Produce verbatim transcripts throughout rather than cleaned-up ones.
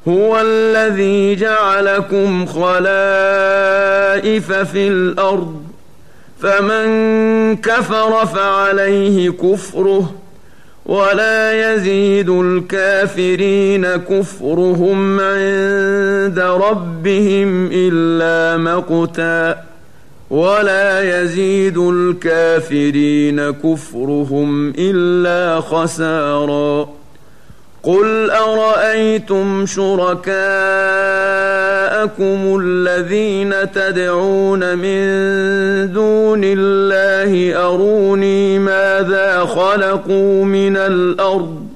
هو الذي جعلكم خلائف في الأرض فمن كفر فعليه كفره ولا يزيد الكافرين كفرهم عند ربهم إلا مقتا ولا يزيد الكافرين كفرهم إلا خسارا قل أرأيتم شركاءكم الذين تدعون من دون الله أروني ماذا خلقوا من الأرض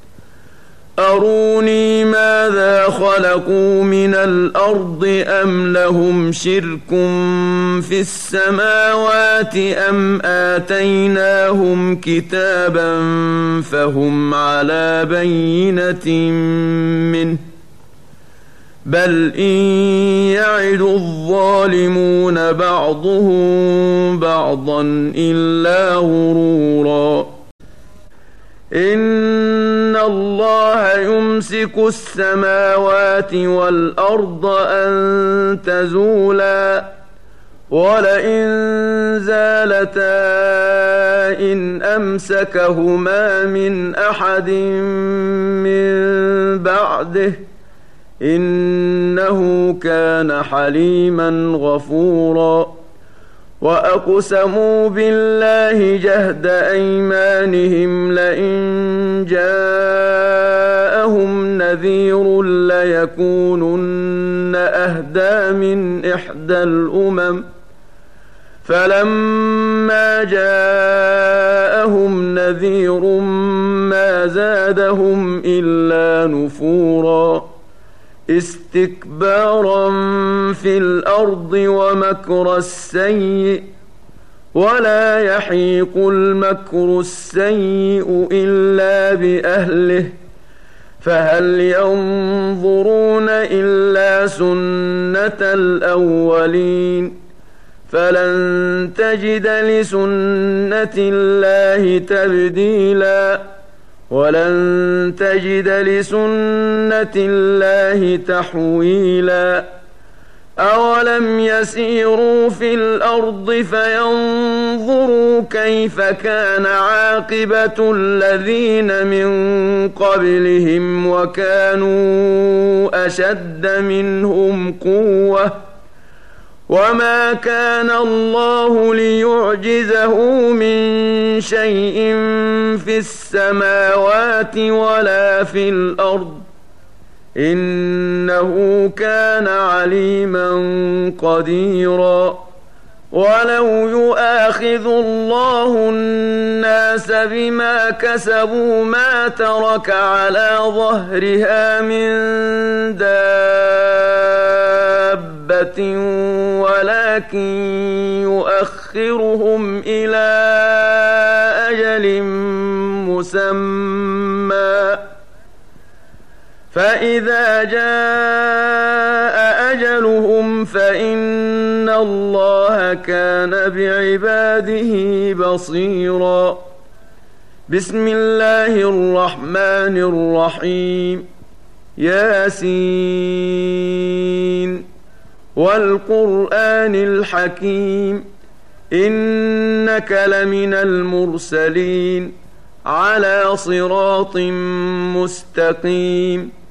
أروني ماذا خلقوا من الأرض أم لهم شرك في السماوات أم آتيناهم كتابا فهم على بينة منه بل إن يعد الظالمون بعضهم بعضا إلا غرورا إن الله يمسك السماوات والأرض أن تزولا ولئن زالتا إن أمسكهما من أحد من بعده إنه كان حليما غفورا وأقسموا بالله جهد أيمانهم لئن جاءهم نذير ليكونن أهدى من إحدى الأمم فلما جاءهم نذير ما زادهم إلا نفورا استكبارا في الأرض ومكر السيء ولا يحيق المكر السيء إلا بأهله فهل ينظرون إلا سنة الأولين فلن تجد لسنة الله تبديلا ولن تجد لسنة الله تحويلا أولم يسيروا في الأرض فينظروا كيف كان عاقبة الذين من قبلهم وكانوا أشد منهم قوة وما كان الله ليعجزه من شيء في السماوات ولا في الأرض إنه كان عليما قديرا ولو يؤاخذ الله الناس بما كسبوا ما ترك على ظهرها من دابة ولكن يؤخرهم إلى أجل مسمى فإذا جاء أجلهم فإن الله كان بعباده بصيرا بسم الله الرحمن الرحيم ياسين والقرآن الحكيم إنك لمن المرسلين على صراط مستقيم